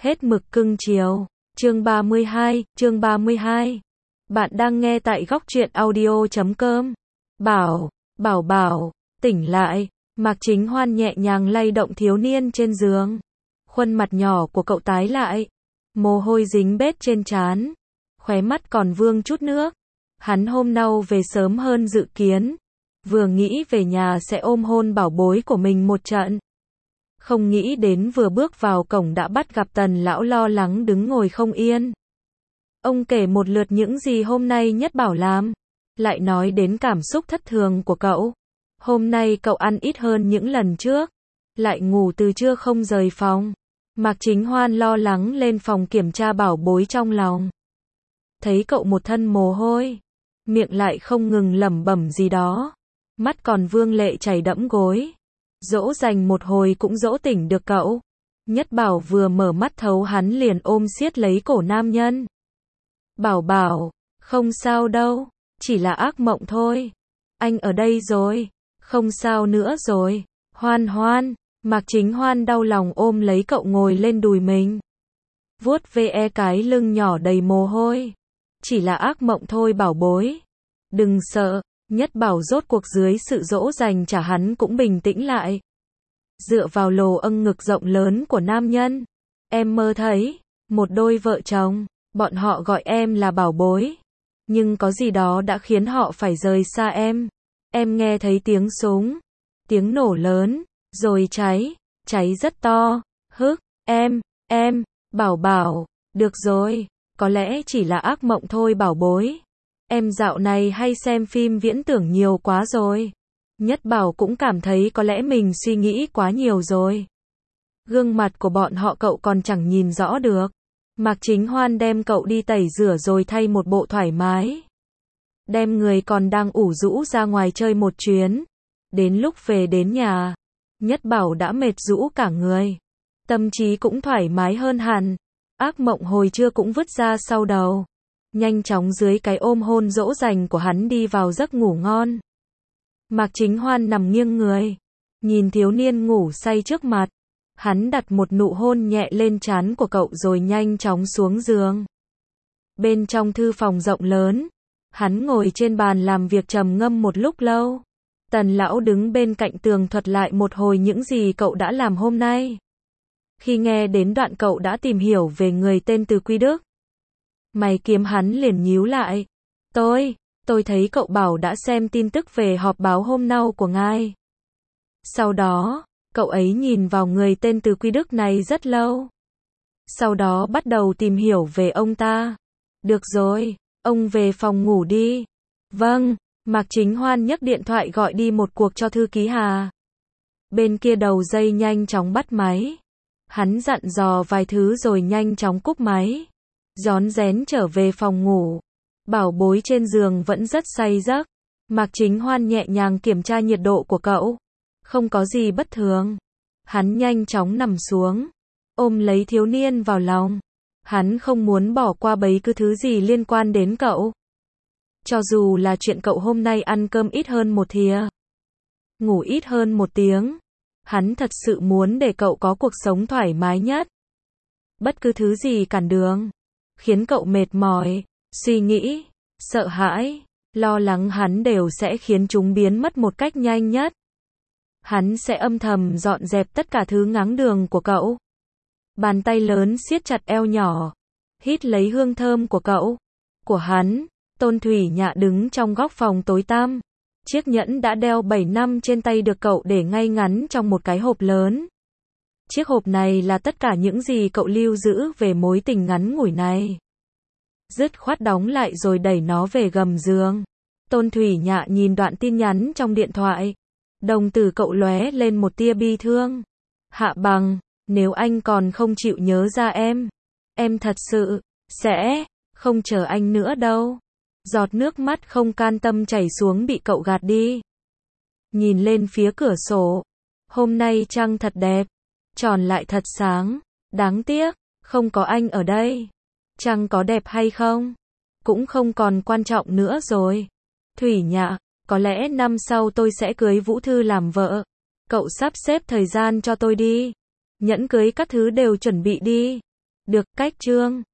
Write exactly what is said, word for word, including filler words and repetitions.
Hết mực cưng chiều. Chương ba mươi hai, chương ba mươi hai. Bạn đang nghe tại góc truyện audio chấm com. Bảo, bảo bảo, tỉnh lại. Mạc Chính Hoan nhẹ nhàng lay động thiếu niên trên giường. Khuôn mặt nhỏ của cậu tái lại. Mồ hôi dính bết trên trán. Khóe mắt còn vương chút nước. Hắn hôm nay về sớm hơn dự kiến. Vừa nghĩ về nhà sẽ ôm hôn bảo bối của mình một trận. Không nghĩ đến vừa bước vào cổng đã bắt gặp Tần lão lo lắng đứng ngồi không yên. Ông kể một lượt những gì hôm nay Nhất Bảo làm. Lại nói đến cảm xúc thất thường của cậu. Hôm nay cậu ăn ít hơn những lần trước. Lại ngủ từ trưa không rời phòng. Mạc Chính Hoan lo lắng lên phòng kiểm tra bảo bối trong lòng. Thấy cậu một thân mồ hôi. Miệng lại không ngừng lẩm bẩm gì đó. Mắt còn vương lệ chảy đẫm gối. Dỗ dành một hồi cũng dỗ tỉnh được cậu. Nhất Bảo vừa mở mắt thấu hắn liền ôm siết lấy cổ nam nhân. Bảo bảo, không sao đâu, chỉ là ác mộng thôi. Anh ở đây rồi, không sao nữa rồi. Hoan Hoan, Mạc Chính Hoan đau lòng ôm lấy cậu ngồi lên đùi mình. Vuốt ve cái lưng nhỏ đầy mồ hôi. Chỉ là ác mộng thôi bảo bối. Đừng sợ. Nhất Bảo rốt cuộc dưới sự dỗ dành trả hắn cũng bình tĩnh lại. Dựa vào lồ âng ngực rộng lớn của nam nhân. Em mơ thấy, một đôi vợ chồng, bọn họ gọi em là bảo bối. Nhưng có gì đó đã khiến họ phải rời xa em. Em nghe thấy tiếng súng, tiếng nổ lớn, rồi cháy, cháy rất to. Hức, em, em, bảo bảo, được rồi, có lẽ chỉ là ác mộng thôi bảo bối. Em dạo này hay xem phim viễn tưởng nhiều quá rồi. Nhất Bảo cũng cảm thấy có lẽ mình suy nghĩ quá nhiều rồi. Gương mặt của bọn họ cậu còn chẳng nhìn rõ được. Mạc Chính Hoan đem cậu đi tẩy rửa rồi thay một bộ thoải mái. Đem người còn đang ủ rũ ra ngoài chơi một chuyến. Đến lúc về đến nhà, Nhất Bảo đã mệt rũ cả người. Tâm trí cũng thoải mái hơn hẳn. Ác mộng hồi trưa cũng vứt ra sau đầu. Nhanh chóng dưới cái ôm hôn dỗ dành của hắn đi vào giấc ngủ ngon. Mạc Chính Hoan nằm nghiêng người. Nhìn thiếu niên ngủ say trước mặt. Hắn đặt một nụ hôn nhẹ lên trán của cậu rồi nhanh chóng xuống giường. Bên trong thư phòng rộng lớn. Hắn ngồi trên bàn làm việc trầm ngâm một lúc lâu. Tần lão đứng bên cạnh tường thuật lại một hồi những gì cậu đã làm hôm nay. Khi nghe đến đoạn cậu đã tìm hiểu về người tên Từ Quy Đức. Mày kiếm hắn liền nhíu lại. Tôi, tôi thấy cậu bảo đã xem tin tức về họp báo hôm nay của ngài. Sau đó, cậu ấy nhìn vào người tên Từ Quy Đức này rất lâu. Sau đó bắt đầu tìm hiểu về ông ta. Được rồi, ông về phòng ngủ đi. Vâng, Mạc Chính Hoan nhấc điện thoại gọi đi một cuộc cho thư ký Hà. Bên kia đầu dây nhanh chóng bắt máy. Hắn dặn dò vài thứ rồi nhanh chóng cúp máy. Rón rén trở về phòng ngủ. Bảo bối trên giường vẫn rất say giấc. Mạc Chính Hoan nhẹ nhàng kiểm tra nhiệt độ của cậu. Không có gì bất thường. Hắn nhanh chóng nằm xuống. Ôm lấy thiếu niên vào lòng. Hắn không muốn bỏ qua bất cứ thứ gì liên quan đến cậu. Cho dù là chuyện cậu hôm nay ăn cơm ít hơn một thìa. Ngủ ít hơn một tiếng. Hắn thật sự muốn để cậu có cuộc sống thoải mái nhất. Bất cứ thứ gì cản đường. Khiến cậu mệt mỏi, suy nghĩ, sợ hãi, lo lắng hắn đều sẽ khiến chúng biến mất một cách nhanh nhất. Hắn sẽ âm thầm dọn dẹp tất cả thứ ngáng đường của cậu. Bàn tay lớn siết chặt eo nhỏ, hít lấy hương thơm của cậu, của hắn. Tôn Thủy Nhạ đứng trong góc phòng tối tăm. Chiếc nhẫn đã đeo bảy năm trên tay được cậu để ngay ngắn trong một cái hộp lớn. Chiếc hộp này là tất cả những gì cậu lưu giữ về mối tình ngắn ngủi này. Dứt khoát đóng lại rồi đẩy nó về gầm giường. Tôn Thủy Nhạ nhìn đoạn tin nhắn trong điện thoại. Đồng tử cậu lóe lên một tia bi thương. Hạ Bằng, nếu anh còn không chịu nhớ ra em, em thật sự sẽ không chờ anh nữa đâu. Giọt nước mắt không can tâm chảy xuống bị cậu gạt đi. Nhìn lên phía cửa sổ. Hôm nay trăng thật đẹp. Tròn lại thật sáng. Đáng tiếc, không có anh ở đây. Trăng có đẹp hay không? Cũng không còn quan trọng nữa rồi. Thủy Nhạ, có lẽ năm sau tôi sẽ cưới Vũ Thư làm vợ. Cậu sắp xếp thời gian cho tôi đi. Nhẫn cưới các thứ đều chuẩn bị đi. Được, cách chương.